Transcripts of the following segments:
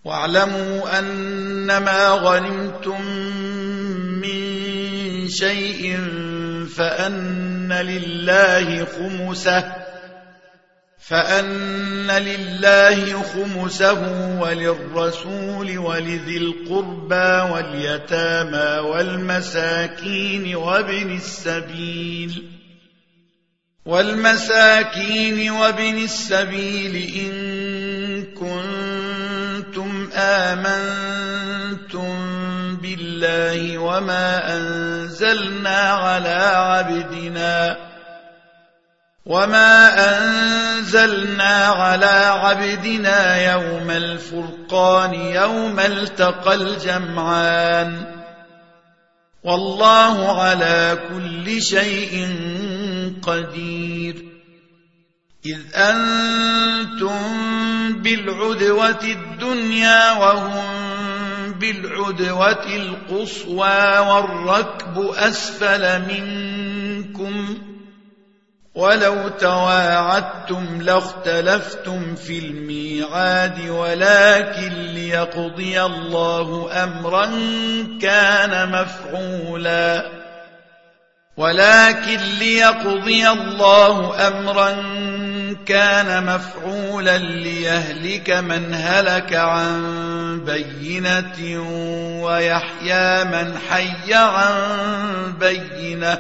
واعلموا أنما غنمتم من شيء فأن لله خمسه وللرسول ولذي القربى واليتامى والمساكين وابن السبيل إن كنتم آمنتم بالله وما أنزلنا على عبدنا يوم الفرقان يوم التقى الجمعان والله على كل شيء قدير. إذ أنتم بالعدوة الدنيا وهم بالعدوة القصوى والركب أسفل منكم ولو تواعدتم لاختلفتم في الميعاد ولكن ليقضي الله أمرا كان مفعولا ليهلك من هلك عن بينة ويحيى من حي عن بينة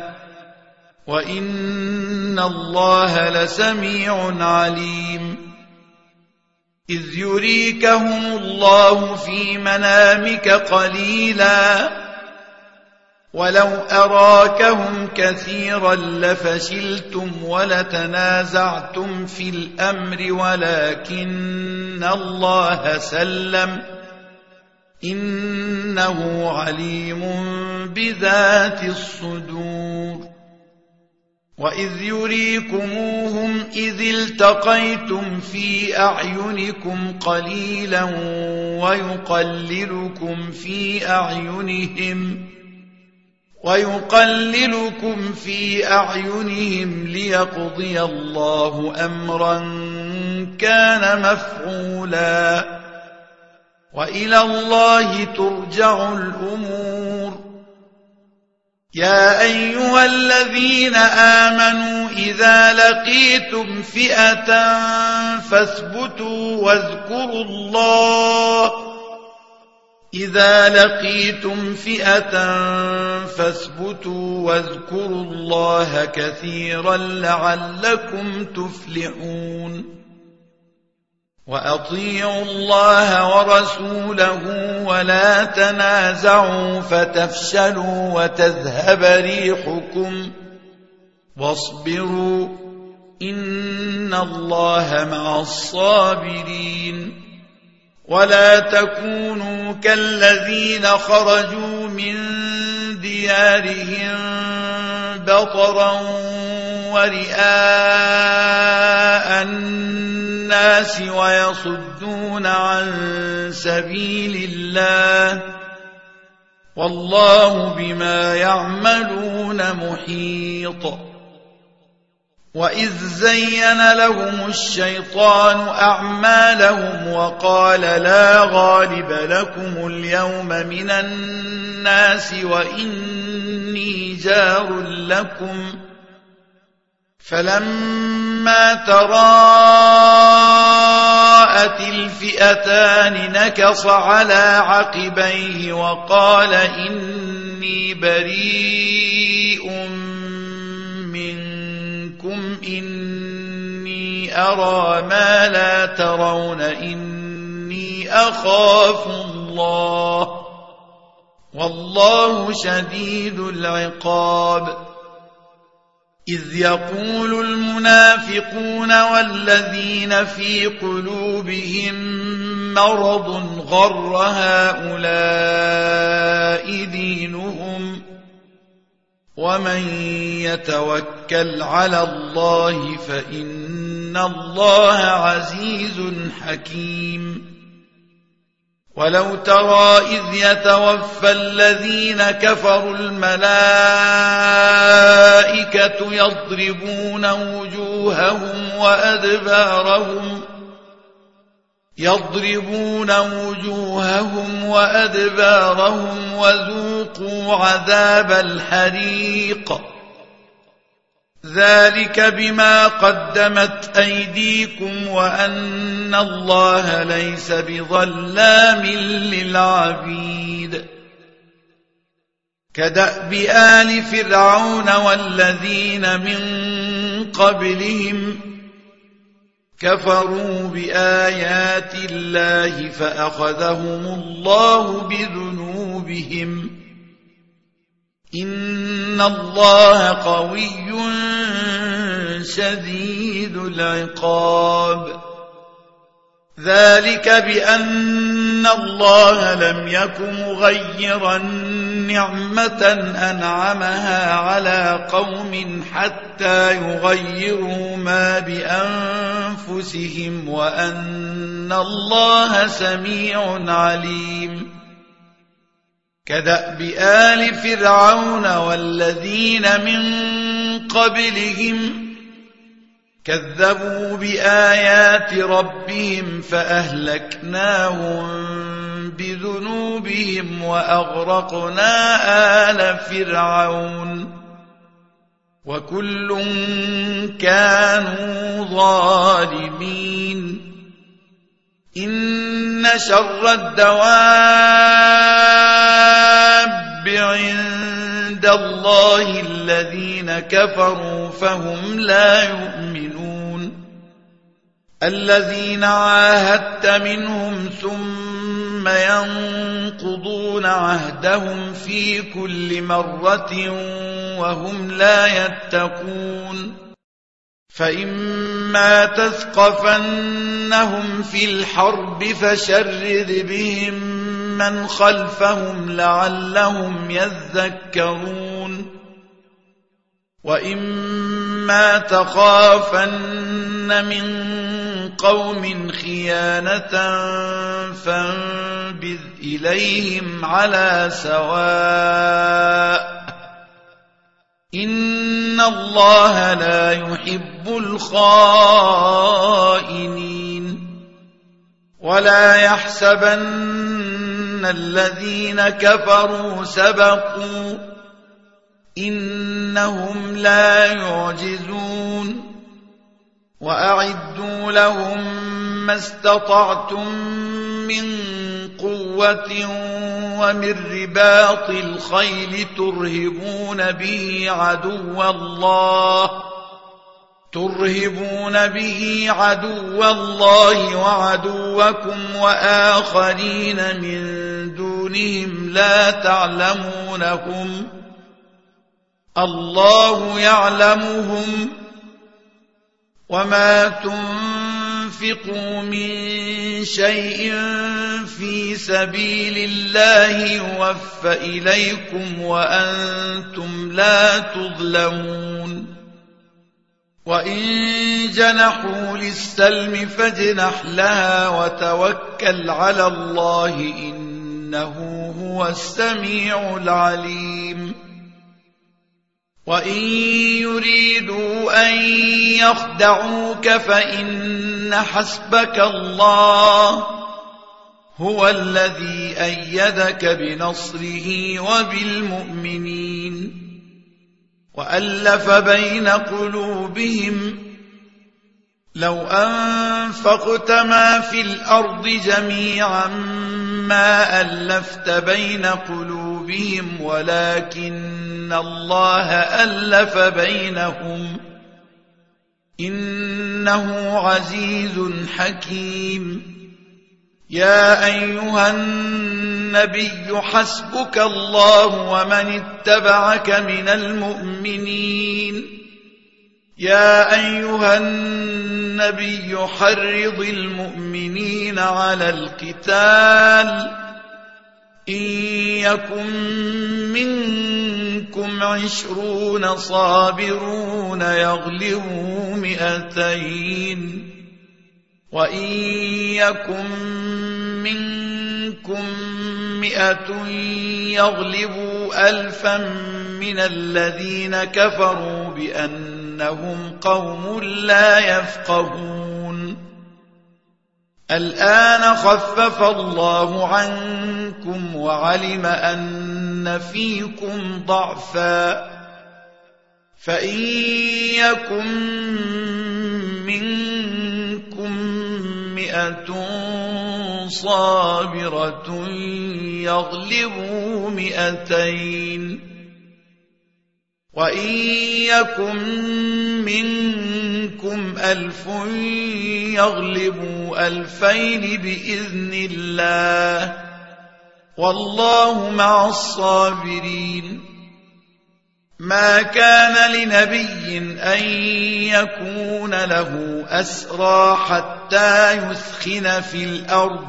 وإن الله لسميع عليم. إذ يريكهم الله في منامك قليلا ولو أراكهم كثيرا لفشلتم ولتنازعتم في الأمر ولكن الله سلم إنه عليم بذات الصدور. وإذ يريكموهم إذ التقيتم في أعينكم قليلا ويقللكم في أعينهم ليقضي الله أمرا كان مفعولا وإلى الله ترجع الأمور. يا أيها الذين آمنوا إذا لقيتم فئة فاثبتوا واذكروا الله كثيرا لعلكم تفلحون. وأطيعوا الله ورسوله ولا تنازعوا فتفشلوا وتذهب ريحكم واصبروا إن الله مع الصابرين. ولا تكونوا كالذين خرجوا من ديارهم بطرا ورئاء الناس ويصدون عن سبيل الله والله بما يعملون محيط. وإذ زين لهم الشيطان أعمالهم وقال لا غالب لكم اليوم من الناس وإني جار لكم فلما تراءت الفئتان نكص على عقبيه وقال إني بريء منكم إني أرى ما لا ترون إني أخاف الله والله شديد العقاب. إذ يقول المنافقون والذين في قلوبهم مرض غر هؤلاء دينهم ومن يتوكل على الله فإن الله عزيز حكيم. ولو ترى إذ يتوفى الذين كفروا الملائكة يضربون وجوههم وأدبارهم يضربون وجوههم وأدبارهم وذوقوا عذاب الحريق ذلك بما قدمت أيديكم وأن الله ليس بظلام للعبيد كدأب آل فرعون والذين من قبلهم كفروا بآيات الله فأخذهم الله بذنوبهم إن الله قوي شديد العقاب ذلك بأن الله لم يكن مغيرا نعمة أنعمها على قوم حتى يغيروا ما بأنفسهم وأن الله سميع عليم كدأب آل فرعون والذين من قبلهم كذبوا بآيات ربهم فأهلكناهم بذنوبهم وأغرقنا آل فرعون وكل كانوا ظالمين إن شر الدواب عند الله الذين كفروا فهم لا يؤمنون الذين عاهدت منهم ثم ينقضون عهدهم في كل مرة وهم لا يتقون فإما تثقفنهم في الحرب فشرد بهم من خلفهم لعلهم يذكرون وإما تخافن من قوم خيانة فانبذ إليهم على سواء إن الله لا يحب الخائنين ولا يحسبن الذين كفروا سبقوا إنهم لا يعجزون وأعدوا لهم ما استطعتم من قوة ومن رباط الخيل ترهبون به عدو الله وعدوكم وآخرين من دونهم لا تعلمونهم الله يعلمهم وما تنفقوا من شيء في سبيل الله يوفى إليكم وأنتم لا تظلمون وإن جنحوا للسلم فاجنح لها وتوكل على الله إنه هو السميع العليم وإن يريدوا أن يخدعوك فإن حسبك الله هو الذي أيدك بنصره وبالمؤمنين وألف بين قلوبهم لو أنفقت ما في الأرض جميعا ما ألفت بين قلوبهم ولكن الله ألف بينهم إنه عزيز حكيم يا أيها النبي حسبك الله ومن اتبعك من المؤمنين يا أيها النبي حرض المؤمنين على القتال إن يكن منكم 20 صابرون يغلبوا 200 وإن يكن منكم 100 يغلبوا 1000 من الذين كفروا بأنهم قوم لا يفقهون الآن خفف الله عنكم وعلم أن فيكم ضعفا فإن يكن منكم 100 صابرة يغلبوا 200 وإن يكن منكم 1000 يغلبوا 2000 بإذن الله والله مع الصابرين ما كان لنبي أن يكون له أسرى حتى يثخن في الأرض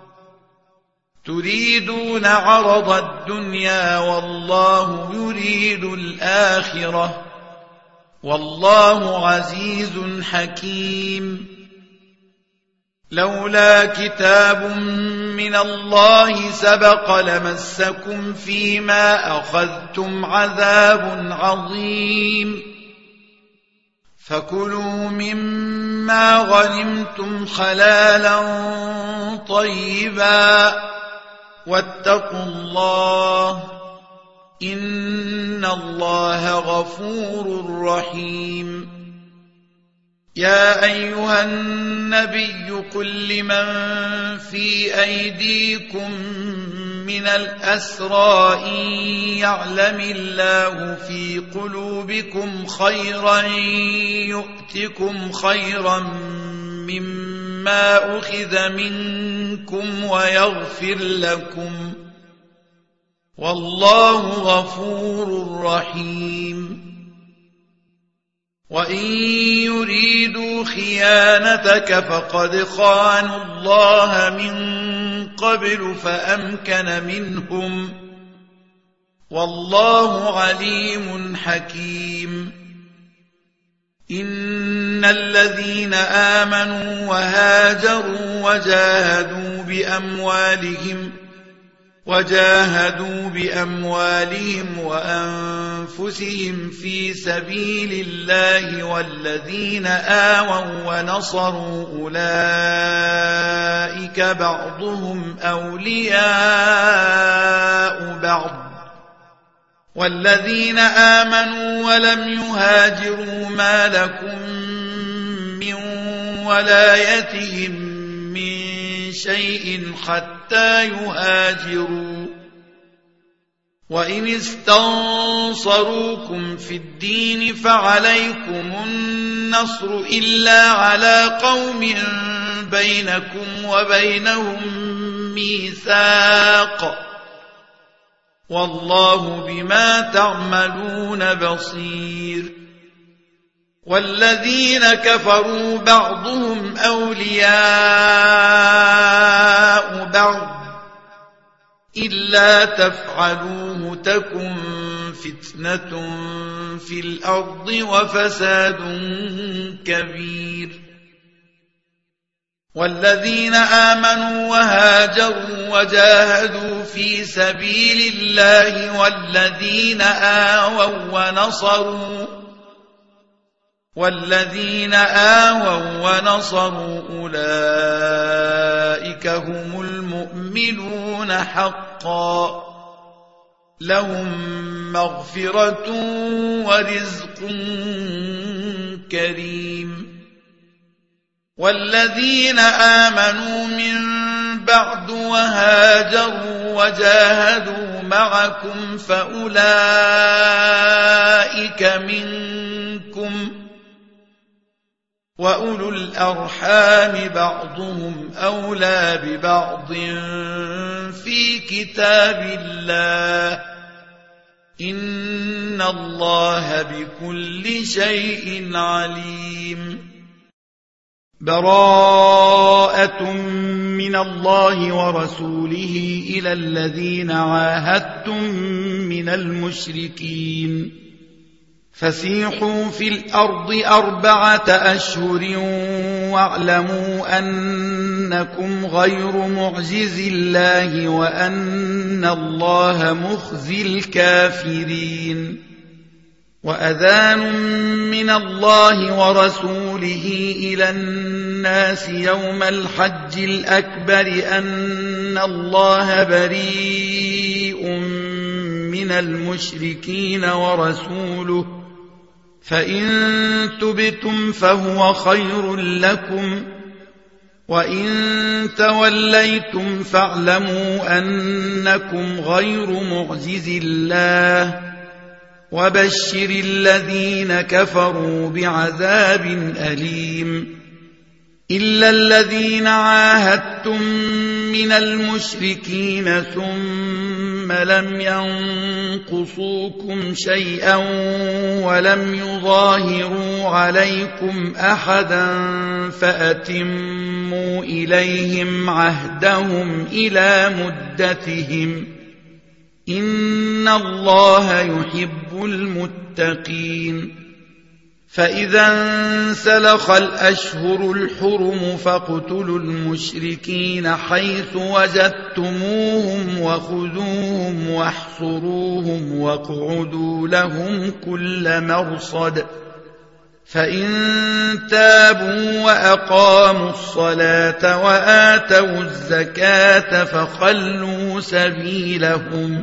تريدون عرض الدنيا والله يريد الآخرة والله عزيز حكيم لولا كتاب من الله سبق لمسكم فيما أخذتم عذاب عظيم فكلوا مما غنمتم حلالا طيبا واتقوا الله إن الله غفور رحيم يا أيها النبي قل لمن في أيديكم من الأسرى إن يعلم الله في قلوبكم خيرا يؤتكم خيرا مما أخذ منكم ويغفر لكم والله غفور رحيم وإن يريدوا خيانتك فقد خانوا الله من قبل فأمكن منهم والله عليم حكيم إن الذين آمنوا وهاجروا وجاهدوا بأموالهم وأنفسهم في سبيل الله والذين آووا ونصروا أولئك بعضهم أولياء بعض والذين آمنوا ولم يهاجروا ما لكم من ولايتهم من شيء حتى يهاجروا وإن استنصروكم في الدين فعليكم النصر إلا على قوم بينكم وبينهم ميثاق والله بما تعملون بصير والذين كفروا بعضهم أولياء بعض إلا تفعلوه تكن فتنة في الأرض وفساد كبير والذين آمنوا وهاجروا وجاهدوا في سبيل الله والذين آووا ونصروا أولئك هم المؤمنون حقا لهم مغفرة ورزق كريم والذين آمنوا من بعد وهاجروا وجاهدوا معكم فأولئك منكم وأولو الأرحام بعضهم أولى ببعض في كتاب الله إن الله بكل شيء عليم براءة من الله ورسوله إلى الذين عاهدتم من المشركين فسيحوا في الأرض 4 أشهر واعلموا أنكم غير معجز الله وأن الله مخزي الكافرين وأذان من الله ورسوله إلى الناس يوم الحج الأكبر أن الله بريء من المشركين ورسوله فإن تبتم فهو خير لكم وإن توليتم فاعلموا أنكم غير معجز الله وبشر الذين كفروا بعذاب أليم إلا الذين عاهدتم من المشركين ثم لم ينقصوكم شيئا ولم يظاهروا عليكم أحدا فأتموا إليهم عهدهم إلى مدتهم إن الله يحب المتقين فإذا انسلخ الأشهر الحرم فاقتلوا المشركين حيث وجدتموهم وخذوهم واحصروهم واقعدوا لهم كل مرصد فإن تابوا وأقاموا الصلاة وآتوا الزكاة فخلوا سبيلهم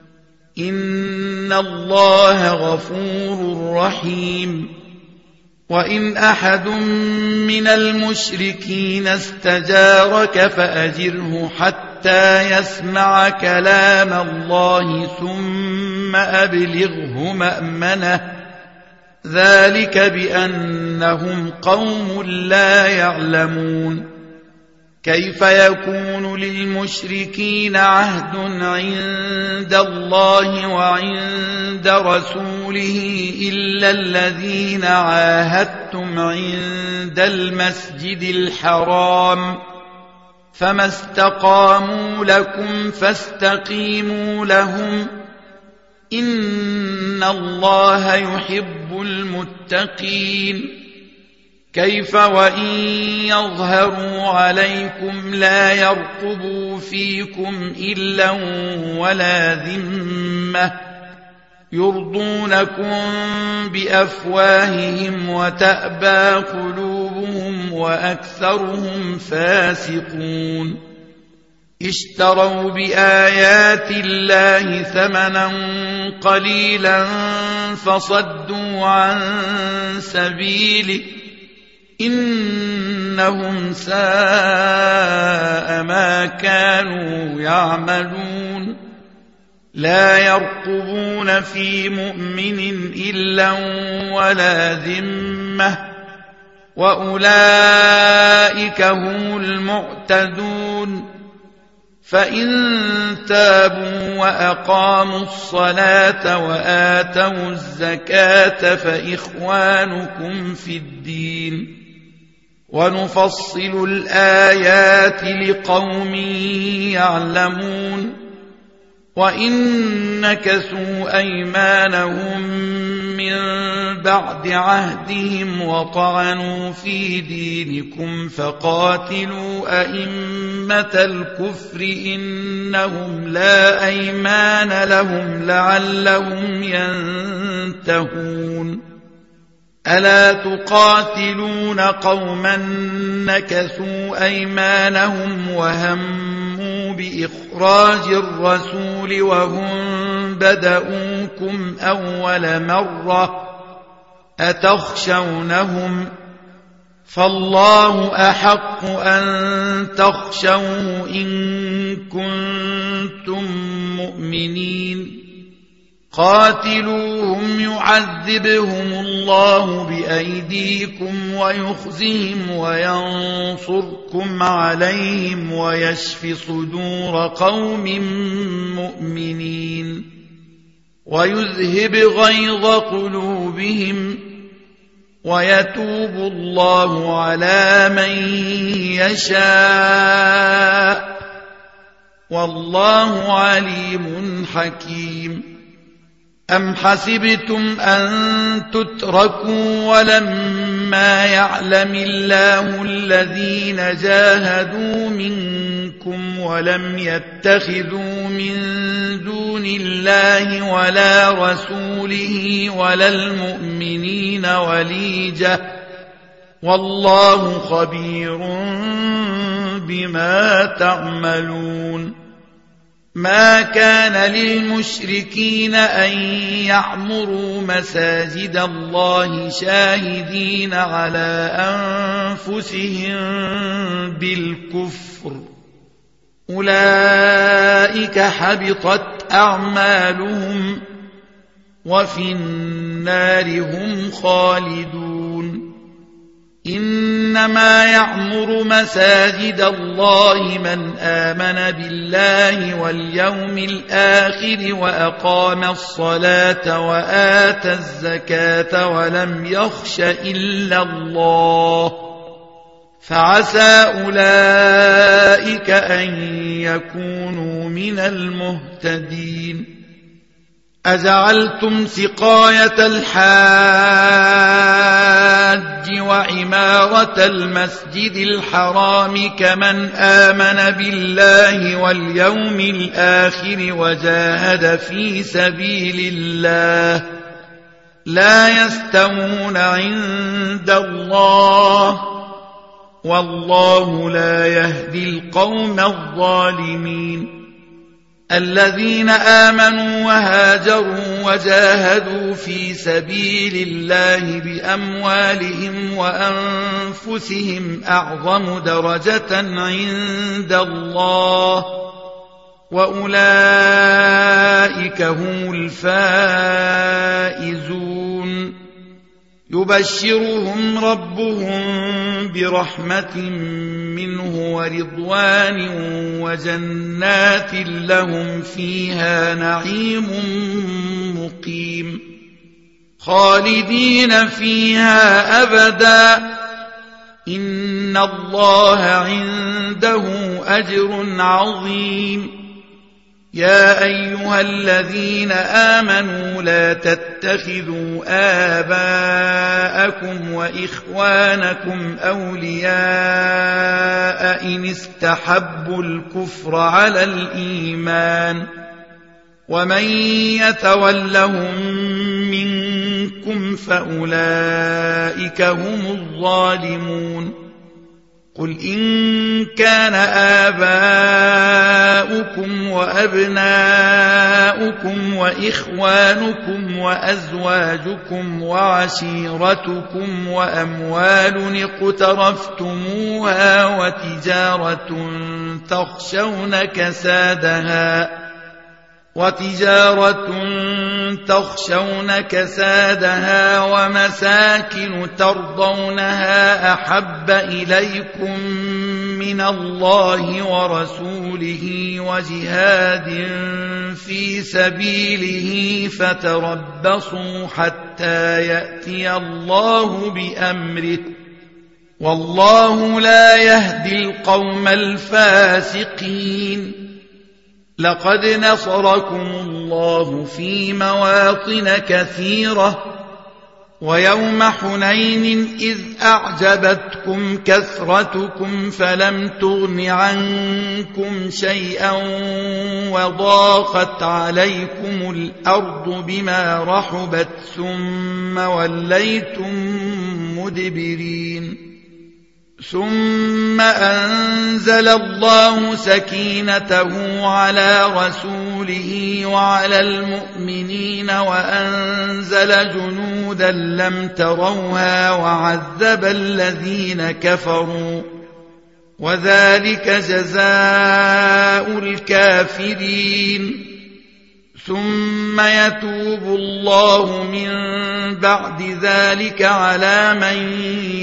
إن الله غفور رحيم وإن أحد من المشركين استجارك فأجره حتى يسمع كلام الله ثم أبلغه مأمنه ذلك بأنهم قوم لا يعلمون كيف يكون للمشركين عهد عند الله وعند رسوله إلا الذين عاهدتم عند المسجد الحرام فما استقاموا لكم فاستقيموا لهم إن الله يحب المتقين كيف وإن يظهروا عليكم لا يرقبوا فيكم إلا ولا ذمة يرضونكم بأفواههم وتأبى قلوبهم وأكثرهم فاسقون اشتروا بآيات الله ثمنا قليلا فصدوا عن سبيله إنهم ساء ما كانوا يعملون لا يرقبون في مؤمن إلا ولا ذمة وأولئك هم المعتدون فإن تابوا وأقاموا الصلاة وآتوا الزكاة فإخوانكم في الدين ونفصل الآيات لقوم يعلمون وإن نكثوا أيمانهم من بعد عهدهم وطعنوا في دينكم فقاتلوا أئمة الكفر إنهم لا أيمان لهم لعلهم ينتهون ألا تقاتلون قوما نكثوا أيمانهم وهموا بإخراج الرسول وهم بدؤوكم أول مرة أتخشونهم فالله أحق أن تخشوه إن كنتم مؤمنين قاتلوهم يعذبهم الله بأيديكم ويخزهم وينصركم عليهم ويشف صدور قوم مؤمنين ويذهب غيظ قلوبهم ويتوب الله على من يشاء والله عليم حكيم أم حسبتم أن تتركوا ولما يعلم الله الذين جاهدوا منكم ولم يتخذوا من دون الله ولا رسوله ولا المؤمنين وليجة والله خبير بما تعملون ما كان للمشركين أن يعمروا مساجد الله شاهدين على أنفسهم بالكفر أولئك حبطت أعمالهم وفي النار هم خالدون إنما يعمر مساجد الله من آمن بالله واليوم الآخر وأقام الصلاة وآتى الزكاة ولم يخش إلا الله فعسى أولئك أن يكونوا من المهتدين أجعلتم سقاية الحاج وعمارة المسجد الحرام كمن آمن بالله واليوم الآخر وجاهد في سبيل الله لا يستوون عند الله والله لا يهدي القوم الظالمين الذين آمنوا وهاجروا وجاهدوا في سبيل الله بأموالهم وأنفسهم أعظم درجة عند الله وأولئك هم الفائزون يبشرهم ربهم برحمة منه ورضوان وجنات لهم فيها نعيم مقيم خالدين فيها أبدا إن الله عنده أجر عظيم يا أيها الذين آمنوا لا تتخذوا آباءكم وإخوانكم أولياء إن استحبوا الكفر على الإيمان ومن يتولهم منكم فأولئك هم الظالمون قل إن كان آباؤكم وأبناؤكم وإخوانكم وأزواجكم وعشيرتكم وأموال اقترفتموها تخشون كسادها ومساكن ترضونها أحب إليكم من الله ورسوله وجهاد في سبيله فتربصوا حتى يأتي الله بأمره والله لا يهدي القوم الفاسقين لقد نصركم الله في مواطن كثيرة ويوم حنين إذ أعجبتكم كثرتكم فلم تغن عنكم شيئا وضاقت عليكم الأرض بما رحبت ثم وليتم مدبرين ثم أنزل الله سكينته على رسوله وعلى المؤمنين وأنزل جنودا لم تروها وعذب الذين كفروا وذلك جزاء الكافرين ثم يتوب الله من بعد ذلك على من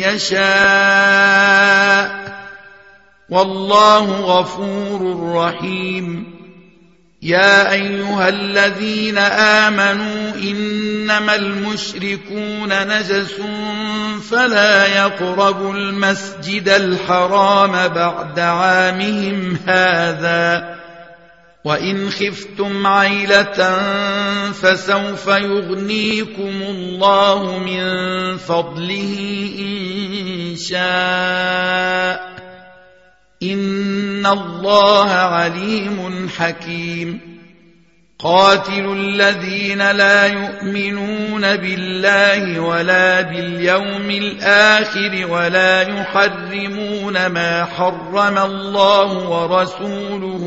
يشاء والله غفور رحيم يا أيها الذين آمنوا إنما المشركون نجس فلا يقربوا المسجد الحرام بعد عامهم هذا وإن خفتم عيلة فسوف يغنيكم الله من فضله إن شاء إن الله عليم حكيم قاتلوا الذين لا يؤمنون بالله ولا باليوم الآخر ولا يحرمون ما حرم الله ورسوله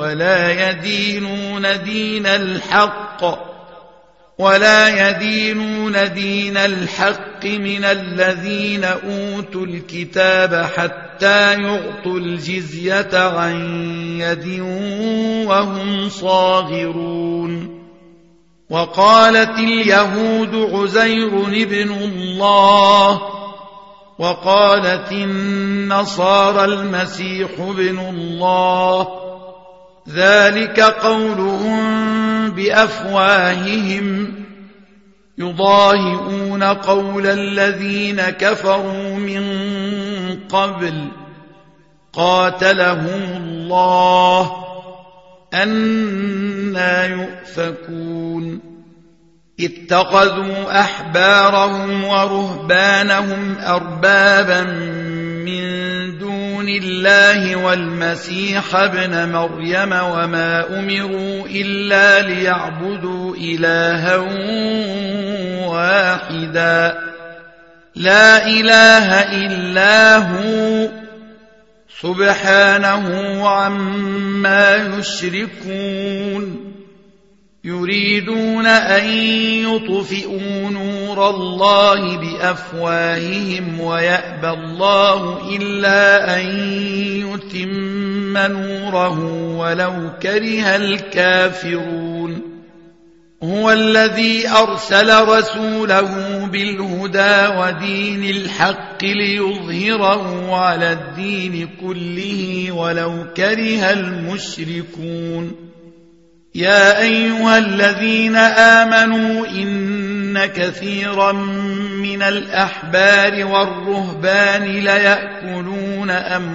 ولا يدينون دين الحق من الذين أوتوا الكتاب حتى يعطوا الجزية عن يد وهم صاغرون وقالت اليهود عزير ابن الله وقالت النصارى المسيح ابن الله ذلك قولهم بأفواههم يضاهئون قول الذين كفروا من قبل قاتلهم الله أنى يؤفكون اتخذوا أحبارهم ورهبانهم أربابا من دون الله والمسيح ابن مريم وما أمروا إلا ليعبدوا إلها واحدا لا إله إلا هو سبحانه عما يشركون يريدون أن يطفئوا نور الله بأفواههم ويأبى الله إلا أن يتم نوره ولو كره الكافرون هو الذي أرسل رسوله بالهدى ودين الحق ليظهره على الدين كله ولو كره المشركون يا أيها الذين آمنوا إن كثيرا من الأحبار والرهبان ليأكلون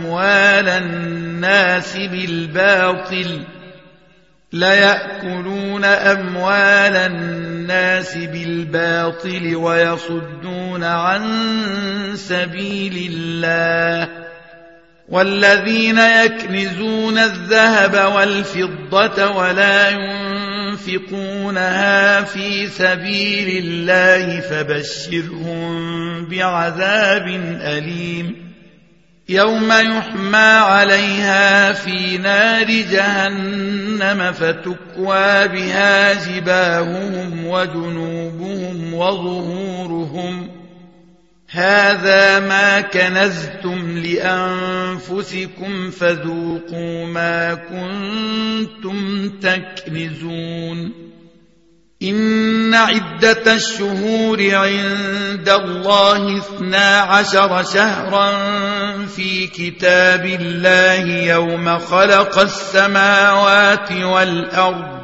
أموال الناس بالباطل ويصدون عن سبيل الله والذين يكنزون الذهب والفضة ولا ينفقونها في سبيل الله فبشرهم بعذاب أليم يوم يحمى عليها في نار جهنم فتكوى بها جباههم وجنوبهم وظهورهم هذا ما كنزتم لأنفسكم فذوقوا ما كنتم تكنزون إن عدة الشهور عند الله 12 شهرا في كتاب الله يوم خلق السماوات والأرض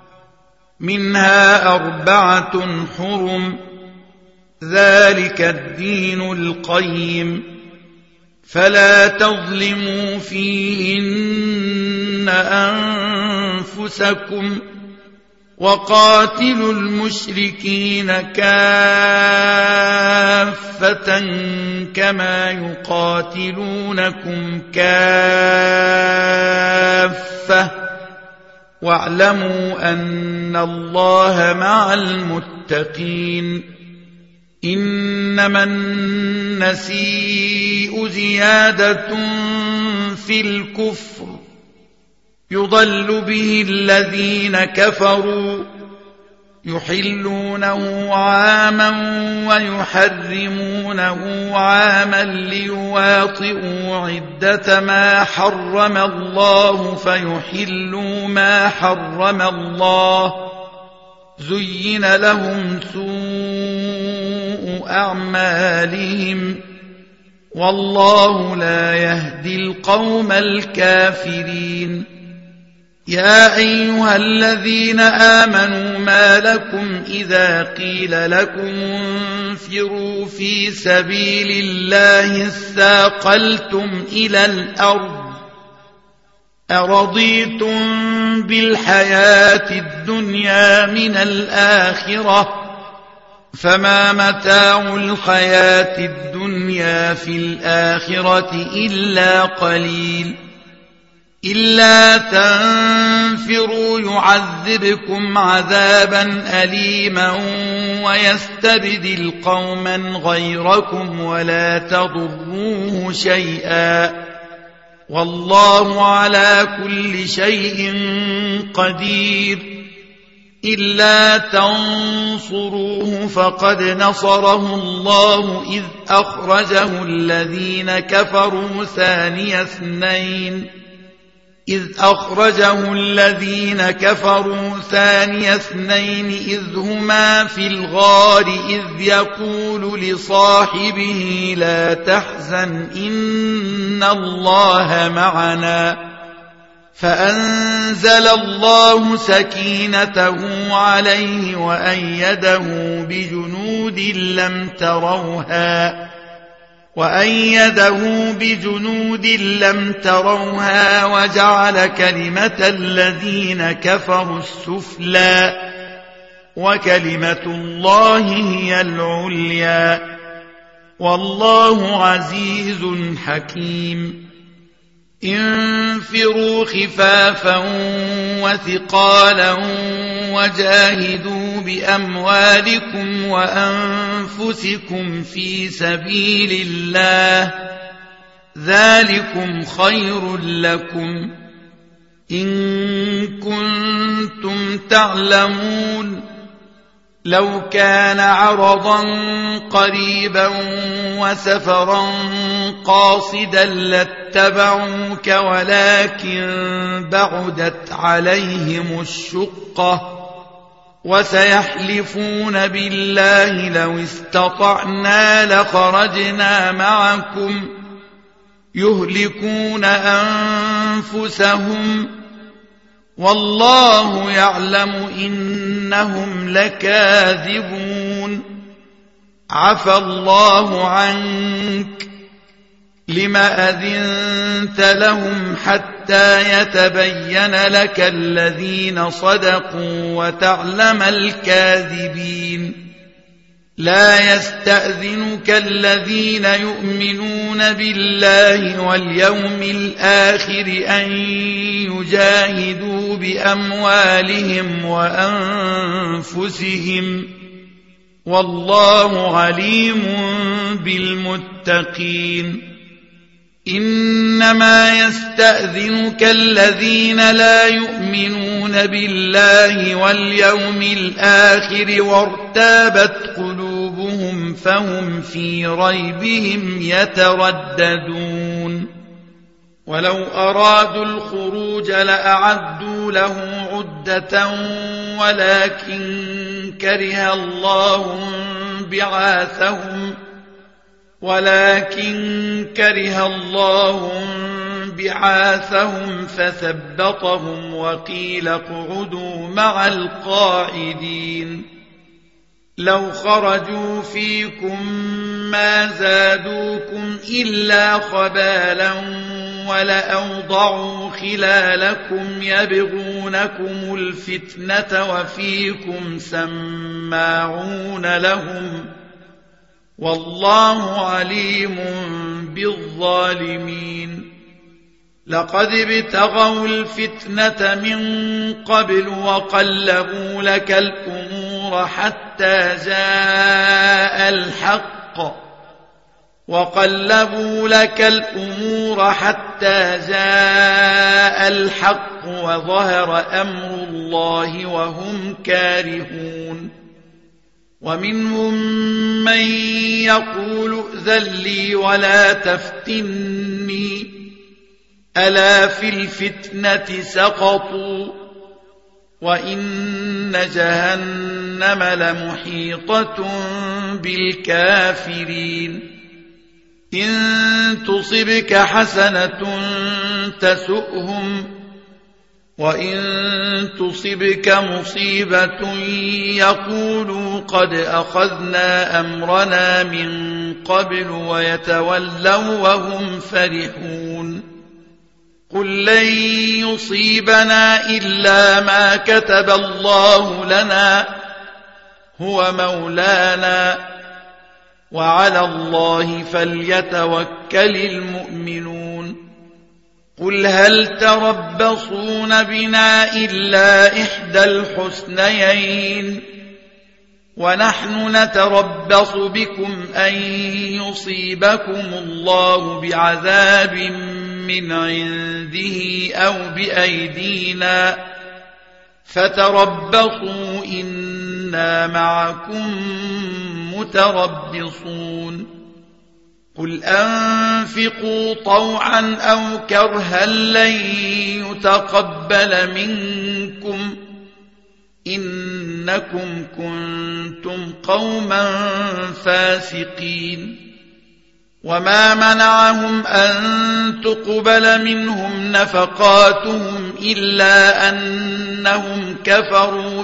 منها 4 حرم ذلك الدين القيم فلا تظلموا فيهن أنفسكم وقاتلوا المشركين كافة كما يقاتلونكم كافة واعلموا أن الله مع المتقين إنما النسيء زيادة في الكفر يضل به الذين كفروا يحلونه عاما ويحرمونه عاما ليواطئوا عدة ما حرم الله فيحلوا ما حرم الله زين لهم سوء أعمالهم والله لا يهدي القوم الكافرين يا أيها الذين آمنوا ما لكم إذا قيل لكم انفروا في سبيل الله اثاقلتم إلى الأرض أرضيتم بالحياة الدنيا من الآخرة فما متاع الحياة الدنيا في الآخرة إلا قليل إلا تنفروا يعذبكم عذابا أليما ويستبدل قوما غيركم ولا تضروه شيئا والله على كل شيء قدير. إلا تنصروه فقد نصره الله إذ أخرجه الذين كفروا ثاني اثنين إذ هما في الغار إذ يقول لصاحبه لا تحزن إن الله معنا فأنزل الله سكينته عليه وأيده بجنود لم تروها وجعل كلمة الذين كفروا السفلى وكلمة الله هي العليا والله عزيز حكيم. انفروا خفافا وثقالا وجاهدوا بأموالكم وأنفسكم في سبيل الله ذلكم خير لكم إن كنتم تعلمون. لو كان عرضا قريبا وسفرا قاصدا لاتبعوك ولكن بعدت عليهم الشقة وسيحلفون بالله لو استطعنا لخرجنا معكم يهلكون أنفسهم والله يعلم إنهم لكاذبون. عفى الله عنك لم أذنت لهم حتى يتبين لك الذين صدقوا وتعلم الكاذبين. لا يستأذنك الذين يؤمنون بالله واليوم الآخر أن يجاهدوا بأموالهم وأنفسهم والله عليم بالمتقين. إنما يستأذنك الذين لا يؤمنون بالله واليوم الآخر وارتابت قلوبهم فهم في ريبهم يترددون. ولو أرادوا الخروج لأعدوا له عدة ولكن كره الله بعاثهم فثبطهم وقيل اقعدوا مع القاعدين. لو خرجوا فيكم ما زادوكم إلا خبالا ولأوضعوا خلالكم يبغونكم الفتنة وفيكم سماعون لهم والله عليم بالظالمين. لقد ابتغوا الفتنة من قبل وقلبوا لك الأمور حتى جاء الحق وظهر أمر الله وهم كارهون. ومنهم من يقول ائذن لي ولا تفتني ألا في الفتنة سقطوا وإن جهنم لمحيطة بالكافرين. إن تصبك حسنة تسؤهم وإن تصبك مصيبة يقولوا قد أخذنا أمرنا من قبل ويتولوا وهم فرحون. قل لن يصيبنا إلا ما كتب الله لنا هو مولانا وعلى الله فليتوكل المؤمنون. قل هل تربصون بنا إلا إحدى الحسنيين ونحن نتربص بكم أن يصيبكم الله بعذاب من عنده أو بأيدينا فتربصوا إنا معكم متربصون قل أنفقوا طوعا أو كرها لن يتقبل منكم إنكم كنتم قوما فاسقين وما منعهم أن تقبل منهم نفقاتهم إلا أنهم كفروا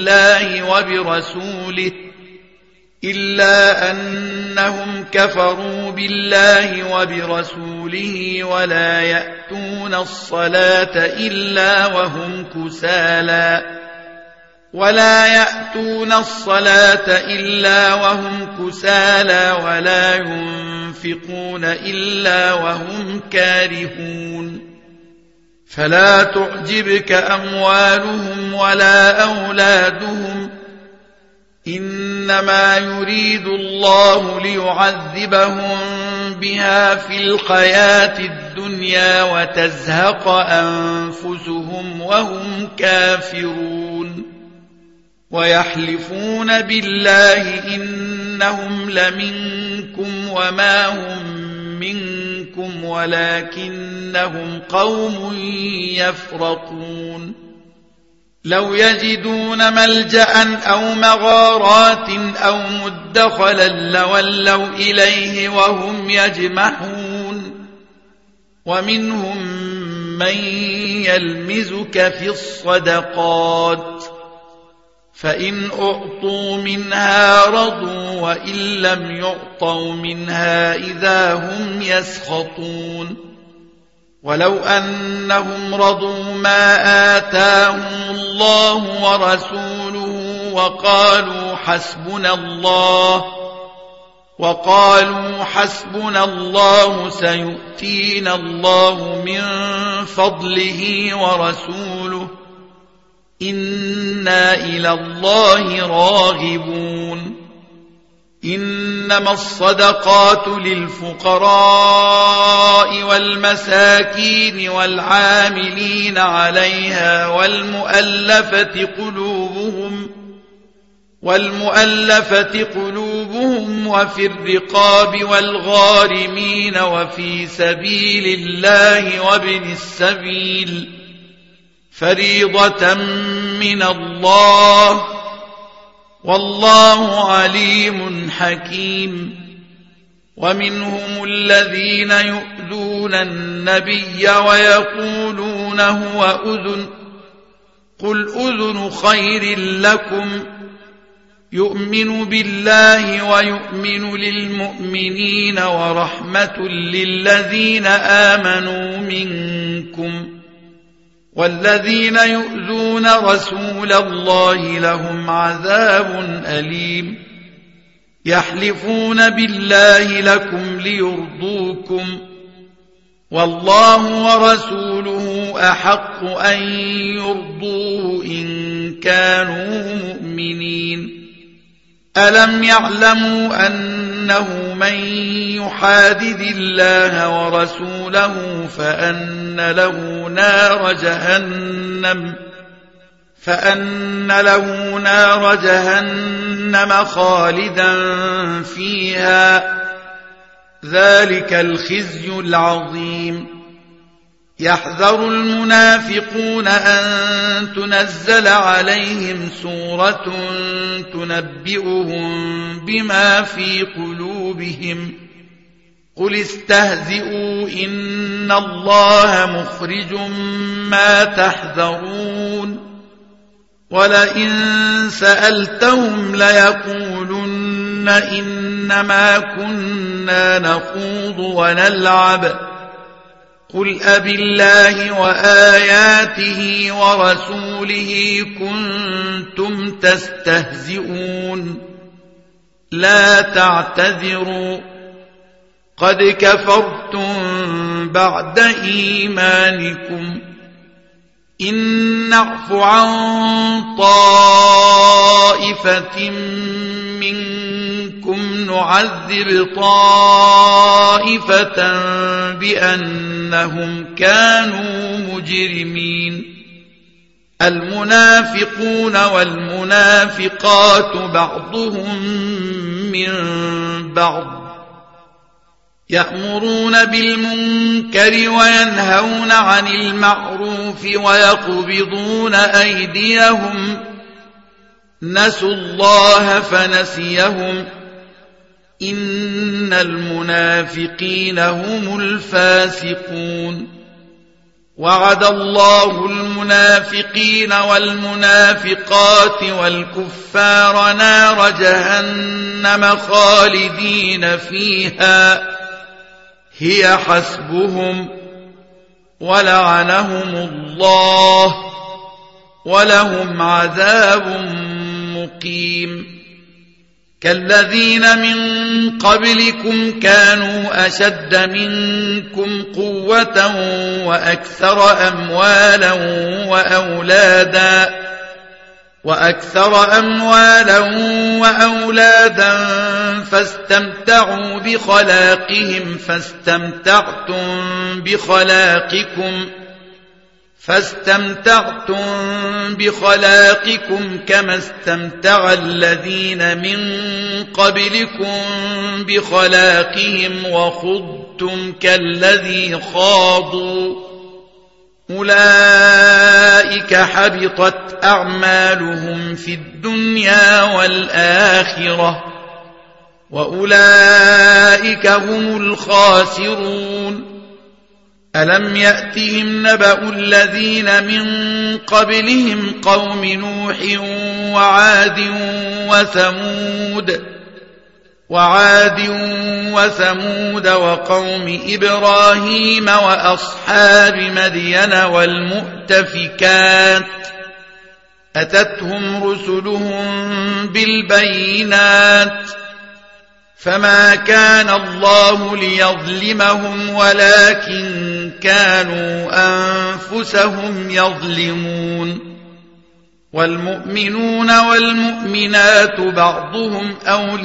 بالله وبرسوله ولا يأتون الصلاة إلا وهم كسالى ولا ينفقون إلا وهم كارهون فلا تعجبك أموالهم ولا أولادهم إنما يريد الله ليعذبهم بها في الحياة الدنيا وتزهق أنفسهم وهم كافرون ويحلفون بالله إنهم لمنكم وما هم منكم ولكنهم قوم يفرقون لو يجدون ملجأ أو مغارات أو مدخلا لولوا إليه وهم يجمحون ومنهم من يلمزك في الصدقات فإن أعطوا منها رضوا وإن لم يعطوا منها إذا هم يسخطون ولو أنهم رضوا ما آتاهم الله ورسوله وقالوا حسبنا الله سيؤتينا الله من فضله ورسوله إنا إلى الله راغبون إنما الصدقات للفقراء والمساكين والعاملين عليها والمؤلفة قلوبهم وفي الرقاب والغارمين وفي سبيل الله وابن السبيل فريضة من الله والله عليم حكيم ومنهم الذين يؤذون النبي ويقولون هو أذن قل أذن خير لكم يؤمن بالله ويؤمن للمؤمنين ورحمة للذين آمنوا منكم والذين يؤذون رسول الله لهم عذاب أليم يحلفون بالله لكم ليرضوكم والله ورسوله أحق أن يرضوه إن كانوا مؤمنين ألم يعلموا أنه من يحادد الله ورسوله فأن له نار جهنم خالدا فيها ذلك الخزي العظيم يحذر المنافقون أن تنزل عليهم سورة تنبئهم بما في قلوبهم قل استهزئوا إن الله مخرج ما تحذرون ولئن سألتهم ليقولن إنما كنا نخوض ونلعب قل أبالله وآياته ورسوله كنتم تستهزئون لا تعتذروا قد كفرتم بعد إيمانكم إن نعف عن طائفة منكم نعذب طائفة بأنهم كانوا مجرمين المنافقون والمنافقات بعضهم من بعض يأمرون بالمنكر وينهون عن المعروف ويقبضون أيديهم نسوا الله فنسيهم إن المنافقين هم الفاسقون وعد الله المنافقين والمنافقات والكفار نار جهنم خالدين فيها هي حسبهم ولعنهم الله ولهم عذاب مقيم كالذين من قبلكم كانوا أشد منكم قوة وأكثر أموالا وأولادا فاستمتعوا بخلاقكم كما استمتع الذين من قبلكم بخلاقهم وخضتم كالذي خاضوا أولئك حبطت أعمالهم في الدنيا والآخرة وأولئك هم الخاسرون ألم يأتهم نبأ الذين من قبلهم قوم نوح وعاد وثمود وقوم إبراهيم وأصحاب مدين والمؤتفكات أتتهم رسلهم بالبينات فما كان الله ليظلمهم ولكن كانوا أنفسهم يظلمون والمؤمنون والمؤمنات بعضهم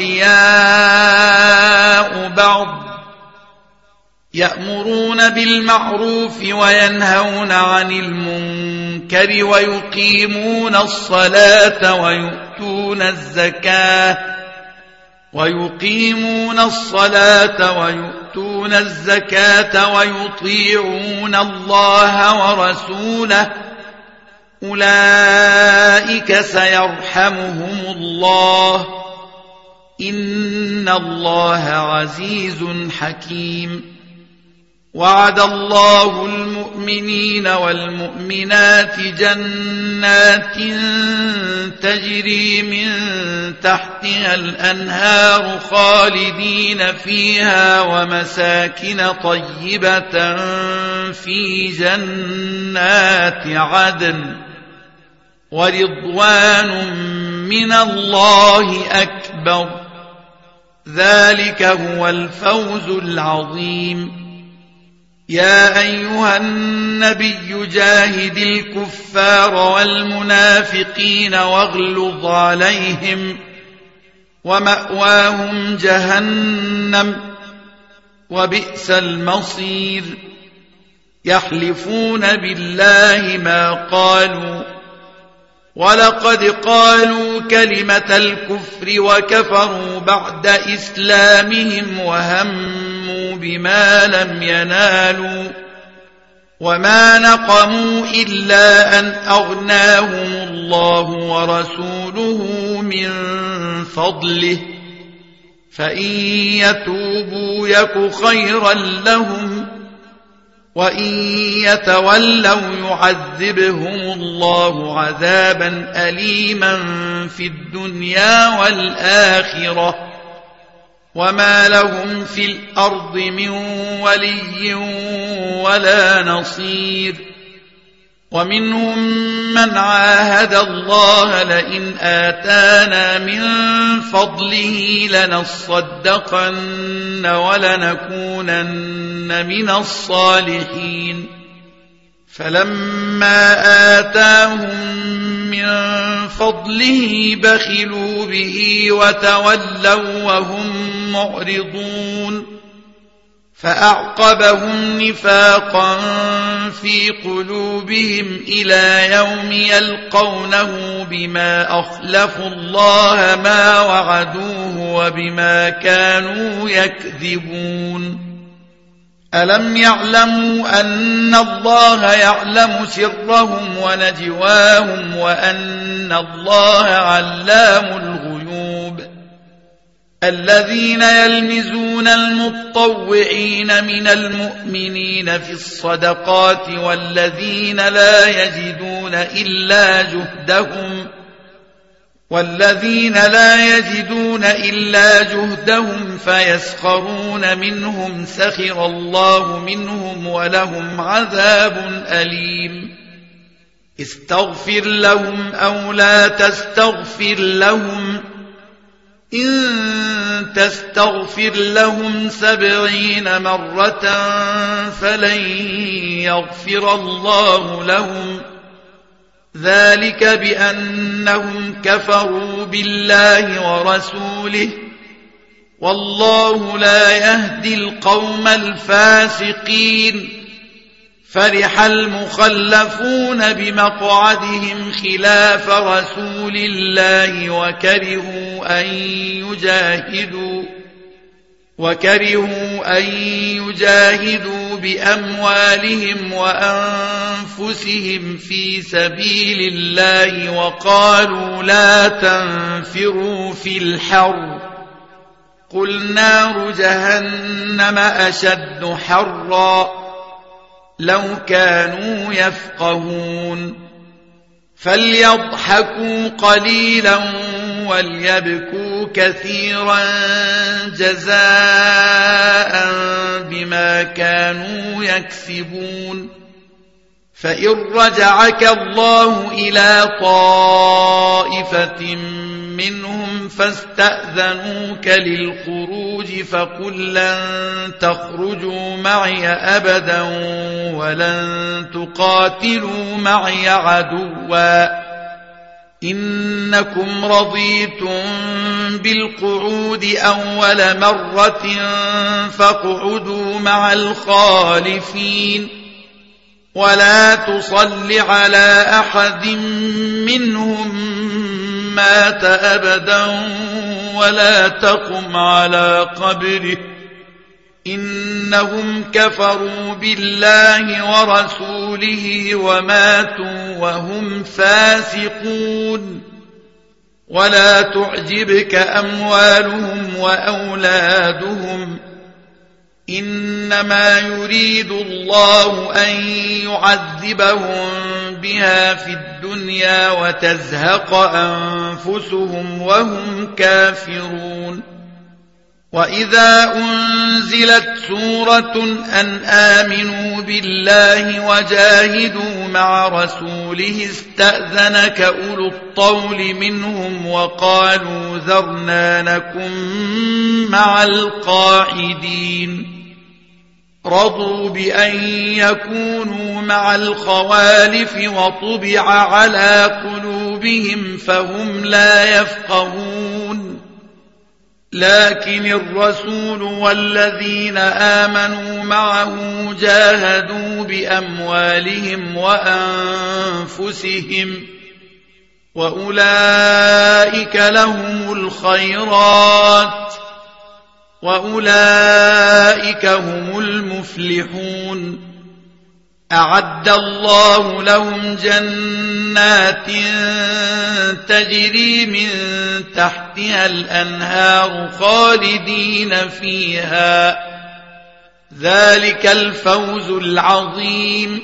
أولياء بعض يأمرون بالمعروف وينهون عن المنكر ويقيمون الصلاة ويؤتون الزكاة ويطيعون الله ورسوله أولئك سيرحمهم الله إن الله عزيز حكيم وعد الله المؤمنين والمؤمنات جنات تجري من تحتها الأنهار خالدين فيها ومساكن طيبة في جنات عدن ورضوان من الله أكبر ذلك هو الفوز العظيم يا أيها النبي جاهد الكفار والمنافقين واغلظ عليهم ومأواهم جهنم وبئس المصير يحلفون بالله ما قالوا ولقد قالوا كلمة الكفر وكفروا بعد إسلامهم وهموا بما لم ينالوا وما نقموا إلا أن أغناهم الله ورسوله من فضله فإن يتوبوا يك خيرا لهم وإن يتولوا يعذبهم الله عذابا أليما في الدنيا والآخرة وما لهم في الأرض من ولي ولا نصير ومنهم من عاهد الله لئن آتانا من فضله لنصدقن ولنكونن من الصالحين فلما آتاهم من فضله بخلوا به وتولوا وهم معرضون فأعقبهم نفاقا في قلوبهم إلى يوم يلقونه بما أخلفوا الله ما وعدوه وبما كانوا يكذبون ألم يعلموا أن الله يعلم سرهم ونجواهم وأن الله علام الغيوب الذين يلمزون المطوعين من المؤمنين في الصدقات والذين لا يجدون إلا جهدهم فيسخرون منهم سخر الله منهم ولهم عذاب أليم استغفر لهم أو لا تستغفر لهم إن تستغفر لهم 70 مرة فلن يغفر الله لهم ذلك بأنهم كفروا بالله ورسوله والله لا يهدي القوم الفاسقين فرح المخلفون بمقعدهم خلاف رسول الله وكرهوا أن يجاهدوا بأموالهم وأنفسهم في سبيل الله وقالوا لا تنفروا في الحر قل نار جهنم أشد حرا لو كانوا يفقهون فليضحكوا قليلا وليبكوا كثيرا جزاء بما كانوا يكسبون فإن رجعك الله إلى طائفة منهم فاستأذنوك للخروج فقل لن تخرجوا معي أبدا ولن تقاتلوا معي عدوا إنكم رضيتم بالقعود أول مرة فاقعدوا مع الخالفين ولا تصل على أحد منهم مات أبدا ولا تقم على قبره إنهم كفروا بالله ورسوله وماتوا وهم فاسقون ولا تعجبك أموالهم وأولادهم إنما يريد الله أن يعذبهم بها في الدنيا وتزهق أنفسهم وهم كافرون وإذا أنزلت سورة أن آمنوا بالله وجاهدوا مع رسوله استأذنك أولو الطول منهم وقالوا ذرنا نكن مع القاعدين رضوا بأن يكونوا مع الخوالف وطبع على قلوبهم فهم لا يفقهون لكن الرسول والذين آمنوا معه جاهدوا بأموالهم وأنفسهم وأولئك لهم الخيرات وأولئك هم المفلحون أعد الله لهم جنات تجري من تحتها الأنهار خالدين فيها ذلك الفوز العظيم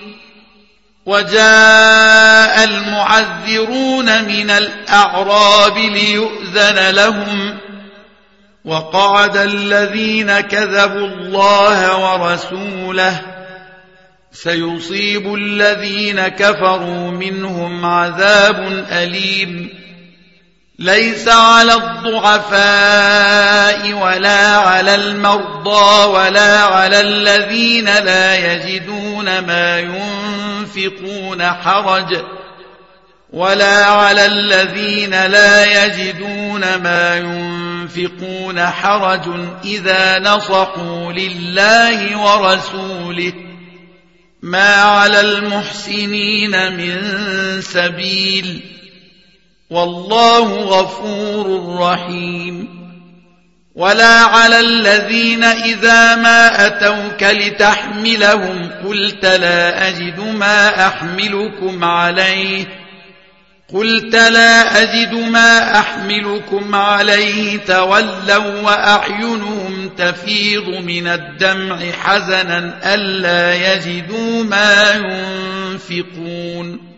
وجاء المعذرون من الأعراب ليؤذن لهم وقعد الذين كذبوا الله ورسوله سيصيب الذين كفروا منهم عذاب أليم ليس على الضعفاء ولا على المرضى ولا على الذين لا يجدون ما ينفقون حرج إذا نصحوا لله ورسوله ما على المحسنين من سبيل والله غفور رحيم ولا على الذين إذا ما أتوك لتحملهم قلت لا أجد ما أحملكم عليه تولوا وأعينهم تفيض من الدمع حزنا ألا يجدوا ما ينفقون